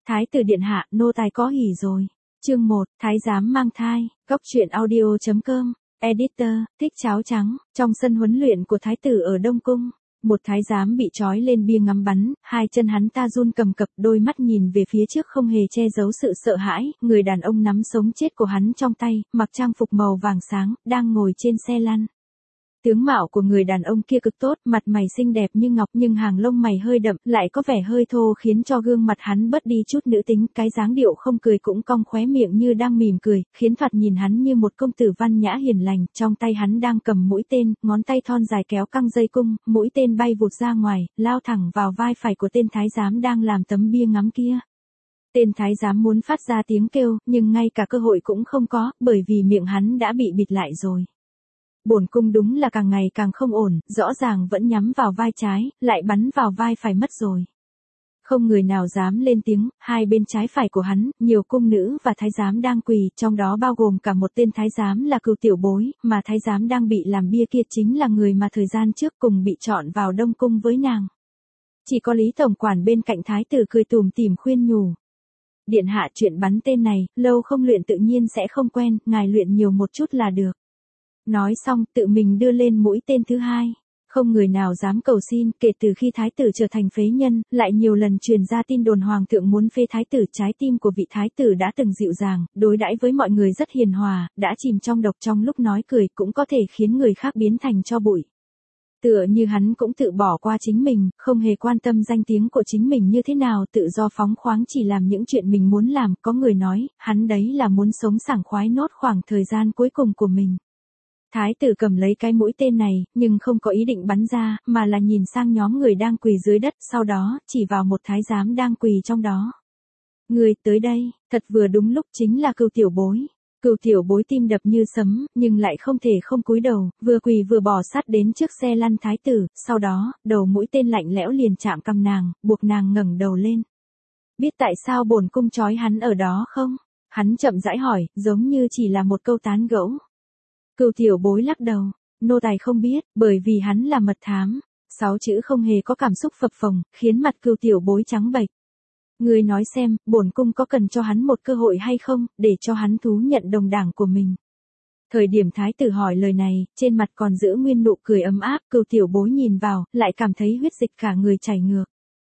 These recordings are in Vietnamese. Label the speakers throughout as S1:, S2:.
S1: Thái tử điện hạ, nô tài có hỉ rồi. Chương 1, Thái giám mang thai. Góc truyện audio.com. Editor, thích cháo trắng. Trong sân huấn luyện của thái tử ở Đông Cung, một thái giám bị trói lên bia ngắm bắn, hai chân hắn ta run cầm cập, đôi mắt nhìn về phía trước không hề che giấu sự sợ hãi. Người đàn ông nắm sống chết của hắn trong tay, mặc trang phục màu vàng sáng, đang ngồi trên xe lăn. Tướng mạo của người đàn ông kia cực tốt, mặt mày xinh đẹp như ngọc, nhưng hàng lông mày hơi đậm, lại có vẻ hơi thô khiến cho gương mặt hắn bớt đi chút nữ tính, cái dáng điệu không cười cũng cong khóe miệng như đang mỉm cười, khiến thoạt nhìn hắn như một công tử văn nhã hiền lành. Trong tay hắn đang cầm mũi tên, ngón tay thon dài kéo căng dây cung, mũi tên bay vụt ra ngoài, lao thẳng vào vai phải của tên thái giám đang làm tấm bia ngắm kia. Tên thái giám muốn phát ra tiếng kêu, nhưng ngay cả cơ hội cũng không có, bởi vì miệng hắn đã bị bịt lại rồi. Bổn cung đúng là càng ngày càng không ổn, rõ ràng vẫn nhắm vào vai trái, lại bắn vào vai phải mất rồi. Không người nào dám lên tiếng, hai bên trái phải của hắn, nhiều cung nữ và thái giám đang quỳ, trong đó bao gồm cả một tên thái giám là Cừu Tiểu Bối, mà thái giám đang bị làm bia kia chính là người mà thời gian trước cùng bị chọn vào Đông Cung với nàng. Chỉ có Lý tổng quản bên cạnh thái tử cười tủm tỉm khuyên nhủ. Điện hạ, chuyện bắn tên này, lâu không luyện tự nhiên sẽ không quen, ngài luyện nhiều một chút là được. Nói xong, tự mình đưa lên mũi tên thứ hai. Không người nào dám cầu xin, kể từ khi thái tử trở thành phế nhân, lại nhiều lần truyền ra tin đồn hoàng thượng muốn phế thái tử. Trái tim của vị thái tử đã từng dịu dàng, đối đãi với mọi người rất hiền hòa, đã chìm trong độc, trong lúc nói cười cũng có thể khiến người khác biến thành tro bụi. Tựa như hắn cũng tự bỏ qua chính mình, không hề quan tâm danh tiếng của chính mình như thế nào, tự do phóng khoáng chỉ làm những chuyện mình muốn làm. Có người nói, hắn đấy là muốn sống sảng khoái nốt khoảng thời gian cuối cùng của mình. Thái tử cầm lấy cái mũi tên này, nhưng không có ý định bắn ra, mà là nhìn sang nhóm người đang quỳ dưới đất, sau đó, chỉ vào một thái giám đang quỳ trong đó. Người tới đây, thật vừa đúng lúc, chính là Cừu Tiểu Bối. Cừu Tiểu Bối tim đập như sấm, nhưng lại không thể không cúi đầu, vừa quỳ vừa bò sát đến trước xe lăn thái tử, sau đó, đầu mũi tên lạnh lẽo liền chạm cằm nàng, buộc nàng ngẩng đầu lên. Biết tại sao bổn cung trói hắn ở đó không? Hắn chậm rãi hỏi, giống như chỉ là một câu tán gẫu. Cừu Tiểu Bối lắc đầu, nô tài không biết, bởi vì hắn là mật thám. 6 chữ không hề có cảm xúc phập phồng, khiến mặt Cừu Tiểu Bối trắng bệch. Ngươi nói xem, bổn cung có cần cho hắn một cơ hội hay không, để cho hắn thú nhận đồng đảng của mình. Thời điểm thái tử hỏi lời này, trên mặt còn giữ nguyên nụ cười ấm áp. Cừu Tiểu Bối nhìn vào, lại cảm thấy huyết dịch cả người chảy ngược.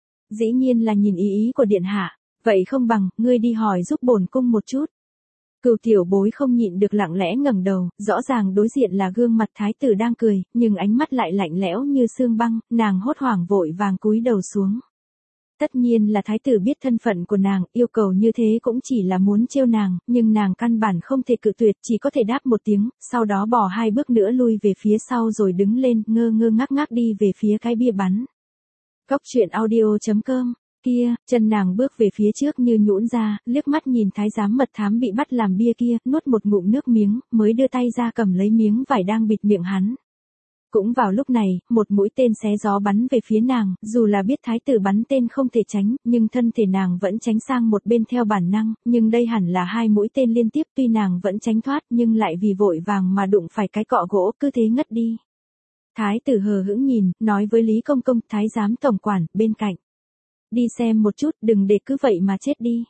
S1: Dĩ nhiên là nhìn ý của điện hạ, vậy không bằng, ngươi đi hỏi giúp bổn cung một chút. Cừu Tiểu Bối không nhịn được lặng lẽ ngẩng đầu, rõ ràng đối diện là gương mặt thái tử đang cười, nhưng ánh mắt lại lạnh lẽo như xương băng, nàng hốt hoảng vội vàng cúi đầu xuống. Tất nhiên là thái tử biết thân phận của nàng, yêu cầu như thế cũng chỉ là muốn trêu nàng, nhưng nàng căn bản không thể cự tuyệt, chỉ có thể đáp một tiếng, sau đó bỏ 2 bước nữa lui về phía sau rồi đứng lên, ngơ ngơ ngác ngác đi về phía cái bia bắn. Góc truyện audio.com. Kia, chân nàng bước về phía trước như nhũn ra, liếc mắt nhìn thái giám mật thám bị bắt làm bia kia, nuốt một ngụm nước miếng, mới đưa tay ra cầm lấy miếng vải đang bịt miệng hắn. Cũng vào lúc này, một mũi tên xé gió bắn về phía nàng, dù là biết thái tử bắn tên không thể tránh, nhưng thân thể nàng vẫn tránh sang một bên theo bản năng, nhưng đây hẳn là 2 mũi tên liên tiếp, tuy nàng vẫn tránh thoát nhưng lại vì vội vàng mà đụng phải cái cọ gỗ, cứ thế ngất đi. Thái tử hờ hững nhìn, nói với Lý Công Công, thái giám tổng quản, bên cạnh. Đi xem một chút, đừng để cứ vậy mà chết đi.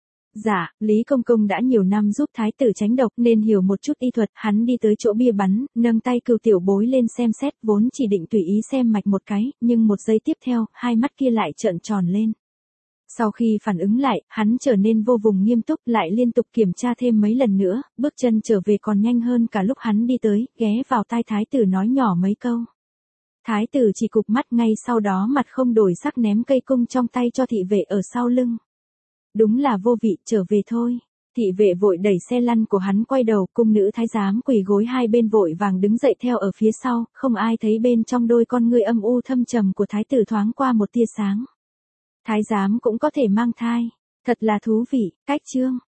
S1: Dạ, Lý Công Công đã nhiều năm giúp thái tử tránh độc nên hiểu một chút y thuật, hắn đi tới chỗ bia bắn, nâng tay Cừu Tiểu Bối lên xem xét, vốn chỉ định tùy ý xem mạch một cái, nhưng một giây tiếp theo, hai mắt kia lại trợn tròn lên. Sau khi phản ứng lại, hắn trở nên vô cùng nghiêm túc, lại liên tục kiểm tra thêm mấy lần nữa, bước chân trở về còn nhanh hơn cả lúc hắn đi tới, ghé vào tai thái tử nói nhỏ mấy câu. Thái tử chỉ cụp mắt, ngay sau đó mặt không đổi sắc ném cây cung trong tay cho thị vệ ở sau lưng. Đúng là vô vị, trở về thôi. Thị vệ vội đẩy xe lăn của hắn quay đầu, cung nữ thái giám quỳ gối hai bên vội vàng đứng dậy theo ở phía sau, không ai thấy bên trong đôi con ngươi âm u thâm trầm của thái tử thoáng qua một tia sáng. Thái giám cũng có thể mang thai, thật là thú vị. Cách chương